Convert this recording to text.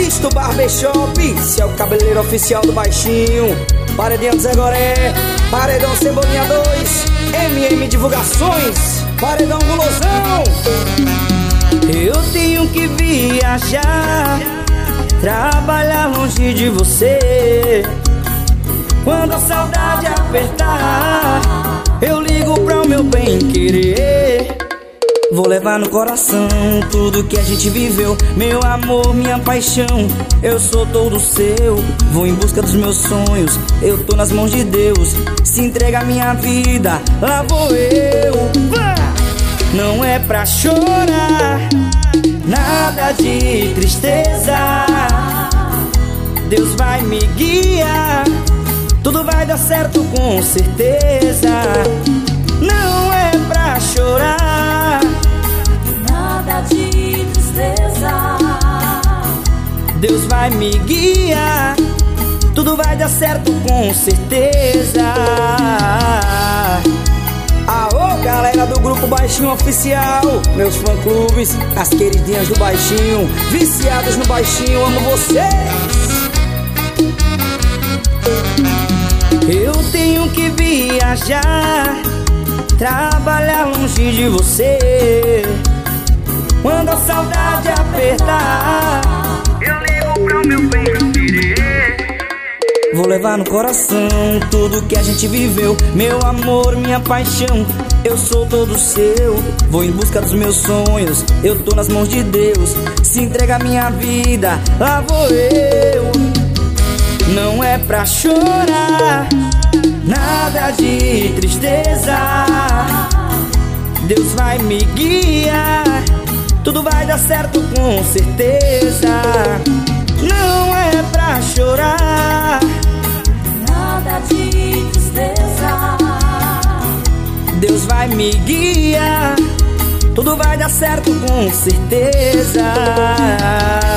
Cristo Barbershop, se é o cabeleireiro oficial do baixinho. Paredão Zé Goré, Paredão Cebolinha 2, MM Divulgações, Paredão Gulosão. Eu tenho que viajar, trabalhar longe de você. Quando a saudade apertar, eu ligo pra o meu bem-querer. Vou levar no coração tudo que a gente viveu. Meu amor, minha paixão, eu sou todo seu. Vou em busca dos meus sonhos, eu tô nas mãos de Deus. Se entrega a minha vida, lá vou eu. Não é pra chorar, nada de tristeza. Deus vai me guiar, tudo vai dar certo com certeza. Não é pra chorar, nada de tristeza. Deus vai me guiar, tudo vai dar certo com certeza. Aô, galera do Grupo Baixinho Oficial, meus fã-clubes, as queridinhas do Baixinho, viciadas no Baixinho, amo vocês. Eu tenho que viajar, trabalhar longe de você. Quando a saudade apertar, eu ligo pra o meu bem-querer. Vou levar no coração tudo que a gente viveu. Meu amor, minha paixão, eu sou todo seu. Vou em busca dos meus sonhos, eu tô nas mãos de Deus. Se entrega a minha vida, lá vou eu. Não é pra chorar, nada de tristeza. Deus vai me guiar, tudo vai dar certo com certeza. Não é pra chorar, nada de tristeza. Deus vai me guiar, tudo vai dar certo com certeza.